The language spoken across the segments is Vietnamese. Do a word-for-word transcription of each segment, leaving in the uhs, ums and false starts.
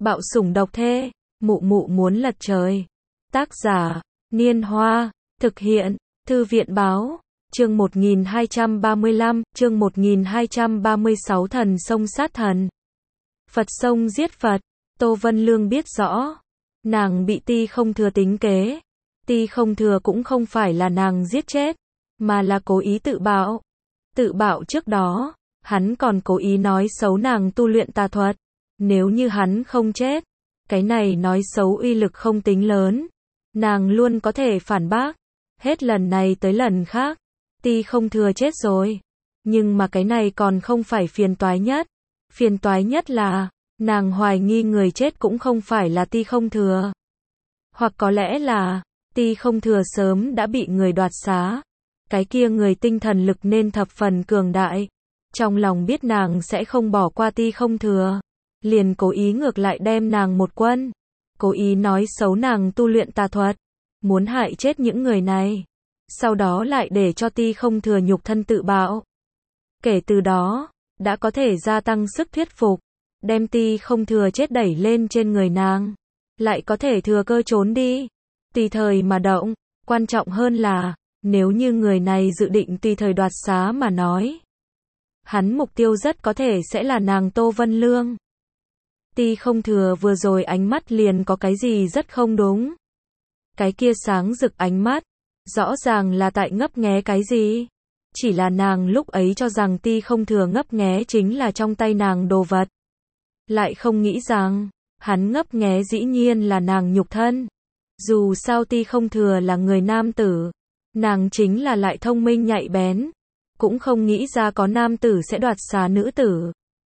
Bạo sủng độc thê, mụ mụ muốn lật trời. Tác giả, Niên Hoa, thực hiện, Thư viện báo, chương một nghìn hai trăm ba mươi lăm, chương một nghìn hai trăm ba mươi sáu thần sông sát thần. Phật sông giết Phật, Tô Vân Lương biết rõ, nàng bị Ti Không Thừa tính kế. Ti Không Thừa cũng không phải là nàng giết chết, mà là cố ý tự bạo. Tự bạo trước đó, hắn còn cố ý nói xấu nàng tu luyện tà thuật. Nếu như hắn không chết, cái này nói xấu uy lực không tính lớn, nàng luôn có thể phản bác. Hết lần này tới lần khác, Ti Không Thừa chết rồi. Nhưng mà cái này còn không phải phiền toái nhất. Phiền toái nhất là, nàng hoài nghi người chết cũng không phải là Ti Không Thừa. Hoặc có lẽ là, Ti Không Thừa sớm đã bị người đoạt xá. Cái kia người tinh thần lực nên thập phần cường đại. Trong lòng biết nàng sẽ không bỏ qua Ti Không Thừa, liền cố ý ngược lại đem nàng một quân. Cố ý nói xấu nàng tu luyện tà thuật, muốn hại chết những người này. Sau đó lại để cho Ti Không Thừa nhục thân tự bạo. Kể từ đó, đã có thể gia tăng sức thuyết phục, đem Ti Không Thừa chết đẩy lên trên người nàng. Lại có thể thừa cơ trốn đi, tùy thời mà động. Quan trọng hơn là, nếu như người này dự định tùy thời đoạt xá mà nói, hắn mục tiêu rất có thể sẽ là nàng Tô Vân Lương. Ti Không Thừa vừa rồi ánh mắt liền có cái gì rất không đúng. Cái kia sáng rực ánh mắt, rõ ràng là tại ngấp nghé cái gì. Chỉ là nàng lúc ấy cho rằng Ti Không Thừa ngấp nghé chính là trong tay nàng đồ vật. Lại không nghĩ rằng, hắn ngấp nghé dĩ nhiên là nàng nhục thân. Dù sao Ti Không Thừa là người nam tử, nàng chính là lại thông minh nhạy bén, cũng không nghĩ ra có nam tử sẽ đoạt xá nữ tử.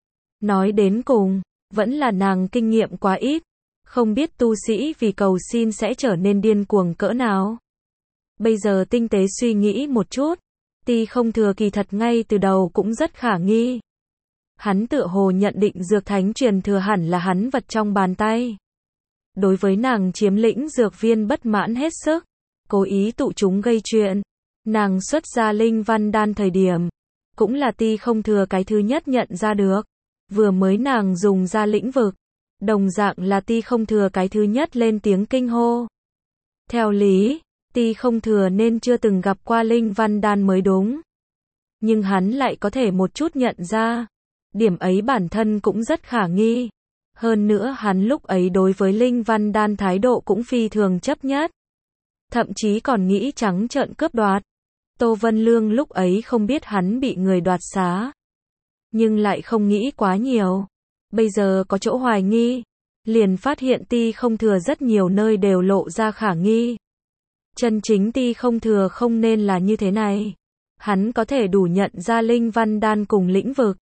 Nói đến cùng, vẫn là nàng kinh nghiệm quá ít, không biết tu sĩ vì cầu xin sẽ trở nên điên cuồng cỡ nào. Bây giờ tinh tế suy nghĩ một chút, Ti Không Thừa kỳ thật ngay từ đầu cũng rất khả nghi. Hắn tựa hồ nhận định dược thánh truyền thừa hẳn là hắn vật trong bàn tay. Đối với nàng chiếm lĩnh dược viên bất mãn hết sức, cố ý tụ chúng gây chuyện. Nàng xuất ra linh văn đan thời điểm, cũng là Ti Không Thừa cái thứ nhất nhận ra được. Vừa mới nàng dùng ra lĩnh vực, đồng dạng là Ti Không Thừa cái thứ nhất lên tiếng kinh hô. Theo lý, Ti Không Thừa nên chưa từng gặp qua linh văn đan mới đúng. Nhưng hắn lại có thể một chút nhận ra. Điểm ấy bản thân cũng rất khả nghi. Hơn nữa hắn lúc ấy đối với linh văn đan thái độ cũng phi thường chấp nhất. Thậm chí còn nghĩ trắng trợn cướp đoạt. Tô Vân Lương lúc ấy không biết hắn bị người đoạt xá, nhưng lại không nghĩ quá nhiều. Bây giờ có chỗ hoài nghi, liền phát hiện Ti Không Thừa rất nhiều nơi đều lộ ra khả nghi. Chân chính Ti Không Thừa không nên là như thế này. Hắn có thể đủ nhận ra linh văn đan cùng lĩnh vực,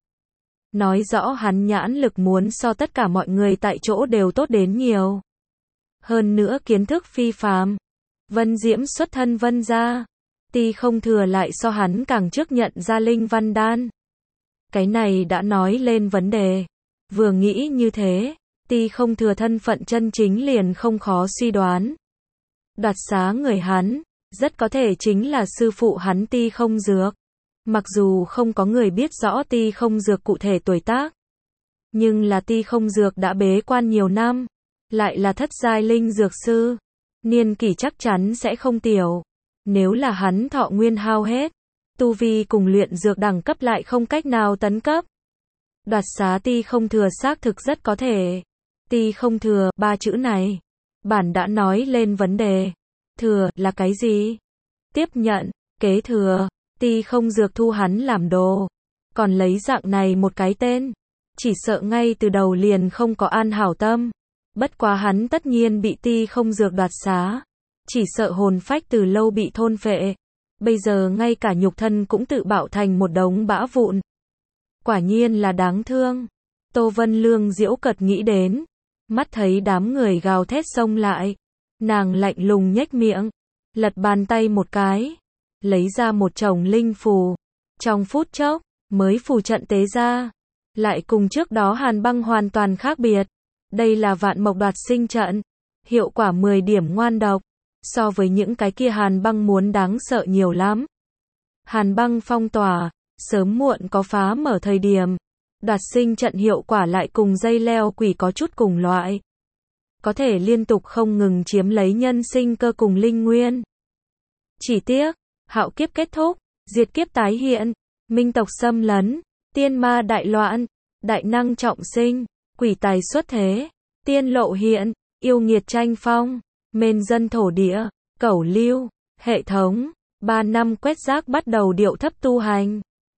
nói rõ hắn nhãn lực muốn so tất cả mọi người tại chỗ đều tốt đến nhiều. Hơn nữa kiến thức phi phàm. Vân Diễm xuất thân Vân gia, Ti Không Thừa lại so hắn càng trước nhận ra linh văn đan. Cái này đã nói lên vấn đề. Vừa nghĩ như thế, Ti Không Thừa thân phận chân chính liền không khó suy đoán. Đoạt xá người hắn, rất có thể chính là sư phụ hắn Ti Không Dược. Mặc dù không có người biết rõ Ti Không Dược cụ thể tuổi tác, nhưng là Ti Không Dược đã bế quan nhiều năm, lại là thất giai linh dược sư, niên kỷ chắc chắn sẽ không tiểu. Nếu là hắn thọ nguyên hao hết, tu vi cùng luyện dược đẳng cấp lại không cách nào tấn cấp, đoạt xá Ti Không Thừa xác thực rất có thể. Ti Không Thừa, ba chữ này, bản đã nói lên vấn đề. Thừa, là cái gì? Tiếp nhận, kế thừa. Ti Không Dược thu hắn làm đồ, còn lấy dạng này một cái tên, chỉ sợ ngay từ đầu liền không có an hảo tâm. Bất quá hắn tất nhiên bị Ti Không Dược đoạt xá, chỉ sợ hồn phách từ lâu bị thôn phệ. Bây giờ ngay cả nhục thân cũng tự bạo thành một đống bã vụn. Quả nhiên là đáng thương. Tô Vân Lương giễu cợt nghĩ đến, mắt thấy đám người gào thét xông lại, nàng lạnh lùng nhếch miệng, lật bàn tay một cái, lấy ra một chồng linh phù. Trong phút chốc, mới phù trận tế ra, lại cùng trước đó hàn băng hoàn toàn khác biệt. Đây là vạn mộc đoạt sinh trận, hiệu quả mười điểm ngoan độc, so với những cái kia hàn băng muốn đáng sợ nhiều lắm. Hàn băng phong tỏa, sớm muộn có phá mở thời điểm. Đoạt sinh trận hiệu quả lại cùng dây leo quỷ có chút cùng loại. Có thể liên tục không ngừng chiếm lấy nhân sinh cơ cùng linh nguyên. Chỉ tiếc, hạo kiếp kết thúc, diệt kiếp tái hiện, minh tộc xâm lấn, tiên ma đại loạn, đại năng trọng sinh, quỷ tài xuất thế, tiên lộ hiện, yêu nghiệt tranh phong, mên dân thổ địa, cẩu lưu, hệ thống, ba năm quét rác bắt đầu điệu thấp tu hành.